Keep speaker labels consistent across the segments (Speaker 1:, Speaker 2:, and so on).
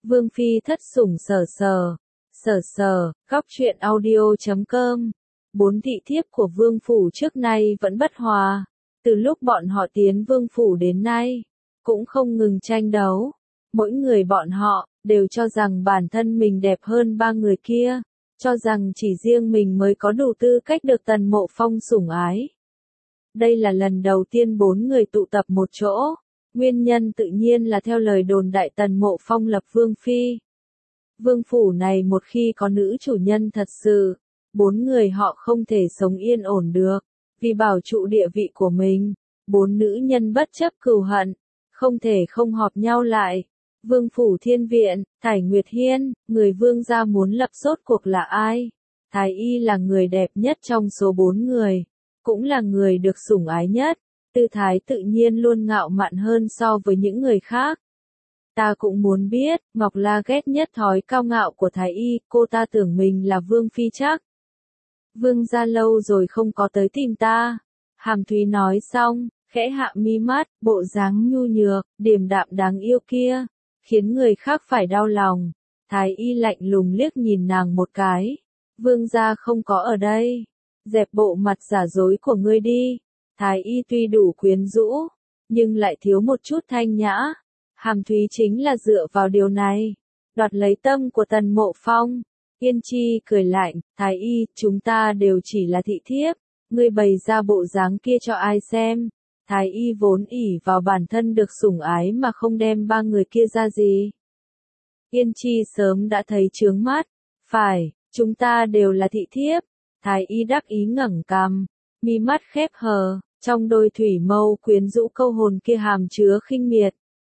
Speaker 1: Vương phi thất sủng sở sở, góc truyện audio.com. 4 thị thiếp của vương phủ trước nay vẫn bất hòa. Từ lúc bọn họ tiến vương phủ đến nay, cũng không ngừng tranh đấu. Mỗi người bọn họ, đều cho rằng bản thân mình đẹp hơn ba người kia. Cho rằng chỉ riêng mình mới có đủ tư cách được Tần Mộ Phong sủng ái. Đây là lần đầu tiên 4 người tụ tập một chỗ. Nguyên nhân tự nhiên là theo lời đồn đại Tần Mộ Phong lập vương phi. Vương phủ này một khi có nữ chủ nhân thật sự, 4 người họ không thể sống yên ổn được. Vì bảo trụ địa vị của mình, 4 nữ nhân bất chấp cừu hận, không thể không họp nhau lại. Vương phủ Thiên Viện, Thải Nguyệt Hiên, người vương gia muốn lập rốt cuộc là ai? Thái y là người đẹp nhất trong số 4 người, cũng là người được sủng ái nhất. Tư thái tự nhiên luôn ngạo mạn hơn so với những người khác. Ta cũng muốn biết, Ngọc La ghét nhất thói cao ngạo của Thái y, cô ta tưởng mình là vương phi chắc. Vương gia lâu rồi không có tới tìm ta. Hàm Thúy nói xong, khẽ hạ mi mắt, bộ dáng nhu nhược, điềm đạm đáng yêu kia, khiến người khác phải đau lòng. Thái y lạnh lùng liếc nhìn nàng một cái. Vương gia không có ở đây. Dẹp bộ mặt giả dối của ngươi đi. Thái y tuy đủ quyến rũ, nhưng lại thiếu một chút thanh nhã. Hàm Thúy chính là dựa vào điều này, đoạt lấy tâm của Tần Mộ Phong. Yên Chi cười lạnh, Thái y, chúng ta đều chỉ là thị thiếp, ngươi bày ra bộ dáng kia cho ai xem. Thái y vốn ỷ vào bản thân được sủng ái mà không đem ba người kia ra gì. Yên Chi sớm đã thấy chướng mắt, phải, chúng ta đều là thị thiếp. Thái y đắc ý ngẩng cằm, mi mắt khép hờ, trong đôi thủy mâu quyến rũ câu hồn kia hàm chứa khinh miệt.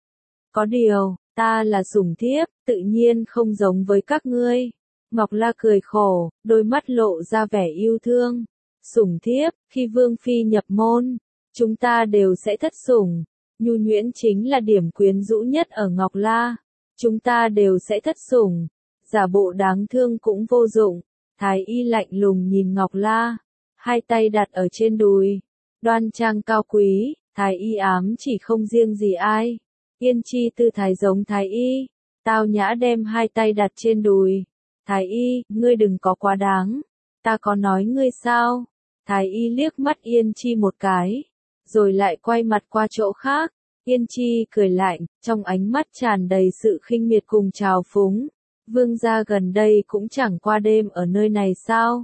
Speaker 1: Có điều, ta là sủng thiếp, tự nhiên không giống với các ngươi. Ngọc La cười khổ, đôi mắt lộ ra vẻ yêu thương. Sủng thiếp, khi vương phi nhập môn, chúng ta đều sẽ thất sủng. Nhu nhuyễn chính là điểm quyến rũ nhất ở Ngọc La. Chúng ta đều sẽ thất sủng. Giả bộ đáng thương cũng vô dụng. Thái y lạnh lùng nhìn Ngọc La, hai tay đặt ở trên đùi, đoan trang cao quý. Thái y ám chỉ không riêng gì ai. Yên Chi tư thái giống Thái y, tao nhã đem hai tay đặt trên đùi. Thái y, ngươi đừng có quá đáng, ta có nói ngươi sao? Thái y liếc mắt Yên Chi một cái, rồi lại quay mặt qua chỗ khác. Yên Chi cười lạnh, trong ánh mắt tràn đầy sự khinh miệt cùng trào phúng. Vương gia gần đây cũng chẳng qua đêm ở nơi này sao?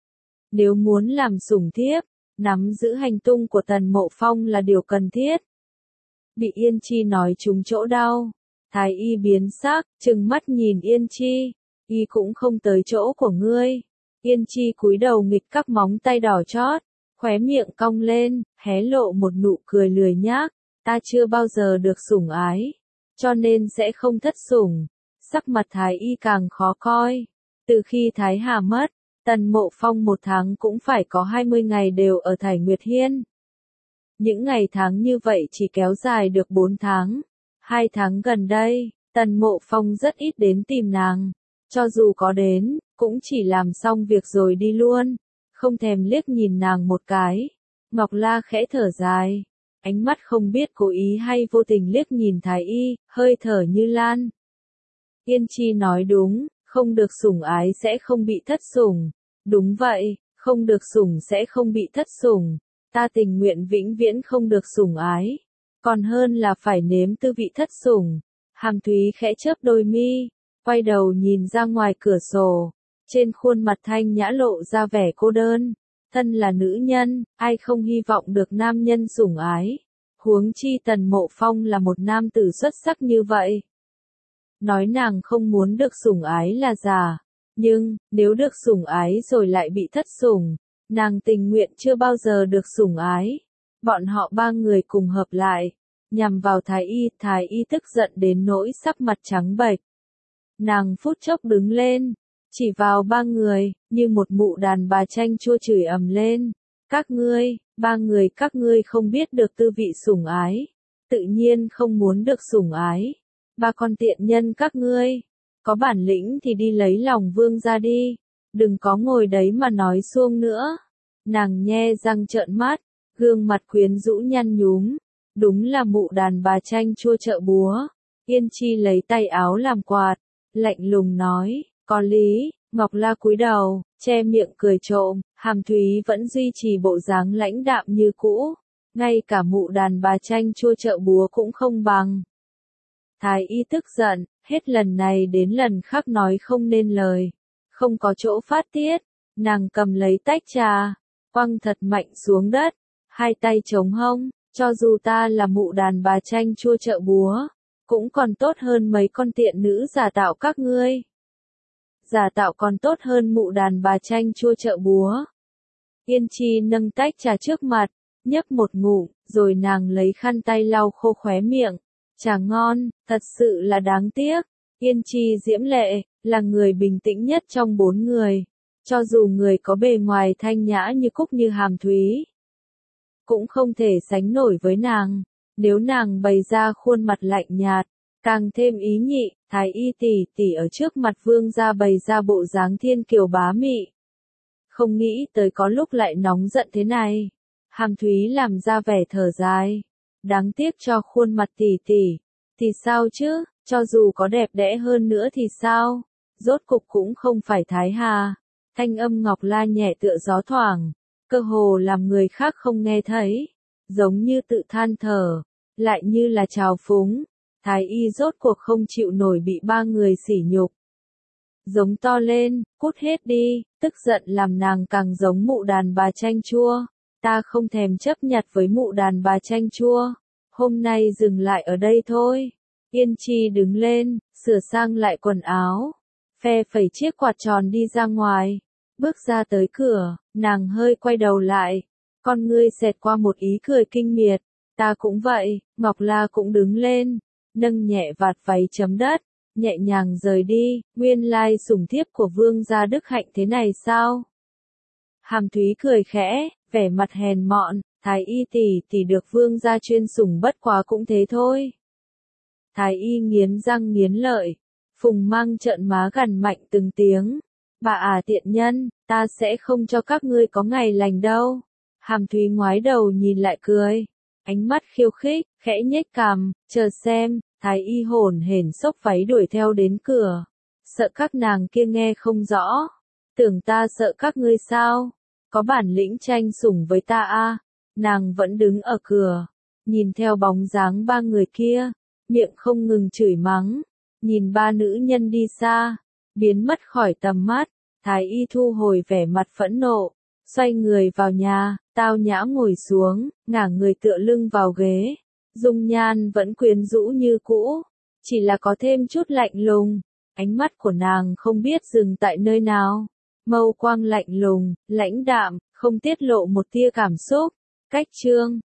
Speaker 1: Nếu muốn làm sủng thiếp, nắm giữ hành tung của Tần Mộ Phong là điều cần thiết. Bị Yên Chi nói trúng chỗ đau, Thái y biến sắc, trừng mắt nhìn Yên Chi, y cũng không tới chỗ của ngươi. Yên Chi cúi đầu nghịch các móng tay đỏ chót, khóe miệng cong lên, hé lộ một nụ cười lười nhác. Ta chưa bao giờ được sủng ái, cho nên sẽ không thất sủng. Sắc mặt Thái y càng khó coi. Từ khi Thái Hà mất, Tần Mộ Phong một tháng cũng phải có 20 ngày đều ở Thải Nguyệt Hiên. Những ngày tháng như vậy chỉ kéo dài được 4 tháng. 2 tháng gần đây, Tần Mộ Phong rất ít đến tìm nàng. Cho dù có đến, cũng chỉ làm xong việc rồi đi luôn. Không thèm liếc nhìn nàng một cái. Ngọc La khẽ thở dài. Ánh mắt không biết cố ý hay vô tình liếc nhìn Thái y, hơi thở như lan. Yên Chi nói đúng, không được sủng ái sẽ không bị thất sủng. Đúng vậy, không được sủng sẽ không bị thất sủng. Ta tình nguyện vĩnh viễn không được sủng ái, còn hơn là phải nếm tư vị thất sủng. Hàm Thúy khẽ chớp đôi mi, quay đầu nhìn ra ngoài cửa sổ. Trên khuôn mặt thanh nhã lộ ra vẻ cô đơn. Thân là nữ nhân, ai không hy vọng được nam nhân sủng ái. Huống chi Tần Mộ Phong là một nam tử xuất sắc như vậy. Nói nàng không muốn được sủng ái là giả, nhưng, nếu được sủng ái rồi lại bị thất sủng, nàng tình nguyện chưa bao giờ được sủng ái. Bọn họ ba người cùng hợp lại, nhằm vào Thái y tức giận đến nỗi sắc mặt trắng bệch. Nàng phút chốc đứng lên, chỉ vào ba người, như một mụ đàn bà chanh chua chửi ầm lên. Các ngươi, ba người các ngươi không biết được tư vị sủng ái, tự nhiên không muốn được sủng ái. Ba con tiện nhân các ngươi, có bản lĩnh thì đi lấy lòng vương gia đi, đừng có ngồi đấy mà nói suông nữa. Nàng nhe răng trợn mắt, gương mặt quyến rũ nhăn nhúm, đúng là mụ đàn bà chanh chua chợ búa. Yên Chi lấy tay áo làm quạt, lạnh lùng nói, có lý. Ngọc La cúi đầu, che miệng cười trộm, Hàm Thúy vẫn duy trì bộ dáng lãnh đạm như cũ, ngay cả mụ đàn bà chanh chua chợ búa cũng không bằng. Thái y tức giận, hết lần này đến lần khác nói không nên lời, không có chỗ phát tiết, nàng cầm lấy tách trà, quăng thật mạnh xuống đất, hai tay chống hông, cho dù ta là mụ đàn bà chanh chua chợ búa, cũng còn tốt hơn mấy con tiện nữ giả tạo các ngươi. Giả tạo còn tốt hơn mụ đàn bà chanh chua chợ búa. Yên Chi nâng tách trà trước mặt, nhấp một ngụm, rồi nàng lấy khăn tay lau khô khóe miệng. Trà ngon, thật sự là đáng tiếc. Yên Chi diễm lệ, là người bình tĩnh nhất trong bốn người. Cho dù người có bề ngoài thanh nhã như cúc như Hàm Thúy, cũng không thể sánh nổi với nàng. Nếu nàng bày ra khuôn mặt lạnh nhạt, càng thêm ý nhị, Thái y tỷ tỷ ở trước mặt vương gia bày ra bộ dáng thiên kiều bá mị. Không nghĩ tới có lúc lại nóng giận thế này. Hàm Thúy làm ra vẻ thở dài. Đáng tiếc cho khuôn mặt tỷ tỷ. Thì sao chứ, cho dù có đẹp đẽ hơn nữa thì sao? Rốt cục cũng không phải Thái Hà. Thanh âm Ngọc La nhẹ tựa gió thoảng, cơ hồ làm người khác không nghe thấy. Giống như tự than thở, lại như là trào phúng. Thái y rốt cuộc không chịu nổi bị ba người sỉ nhục. Giống to lên, cút hết đi, tức giận làm nàng càng giống mụ đàn bà chanh chua. Ta không thèm chấp nhặt với mụ đàn bà chanh chua. Hôm nay dừng lại ở đây thôi. Yên Chi đứng lên, sửa sang lại quần áo, phe phẩy chiếc quạt tròn đi ra ngoài. Bước ra tới cửa, nàng hơi quay đầu lại. Con ngươi xẹt qua một ý cười kinh miệt. Ta cũng vậy, Ngọc La cũng đứng lên, nâng nhẹ vạt váy chấm đất, nhẹ nhàng rời đi. Nguyên lai sủng thiếp của vương gia đức hạnh thế này sao? Hàm Thúy cười khẽ, vẻ mặt hèn mọn, Thái y tỷ tỷ được vương gia chuyên sủng bất quá cũng thế thôi. Thái y nghiến răng nghiến lợi, Phùng Mang trợn má gằn mạnh từng tiếng. Bà tiện nhân, ta sẽ không cho các ngươi có ngày lành đâu. Hàm Thúy ngoái đầu nhìn lại cười, ánh mắt khiêu khích, khẽ nhếch cằm, chờ xem. Thái y hổn hển xốc váy đuổi theo đến cửa. Sợ các nàng kia nghe không rõ. Tưởng ta sợ các ngươi sao? Có bản lĩnh tranh sủng với ta à? Nàng vẫn đứng ở cửa, nhìn theo bóng dáng ba người kia, miệng không ngừng chửi mắng. Nhìn ba nữ nhân đi xa, biến mất khỏi tầm mắt, Thái y thu hồi vẻ mặt phẫn nộ, xoay người vào nhà, tao nhã ngồi xuống, ngả người tựa lưng vào ghế. Dung nhan vẫn quyến rũ như cũ, chỉ là có thêm chút lạnh lùng. Ánh mắt của nàng không biết dừng tại nơi nào. Mâu quang lạnh lùng, lãnh đạm, không tiết lộ một tia cảm xúc. Cách chương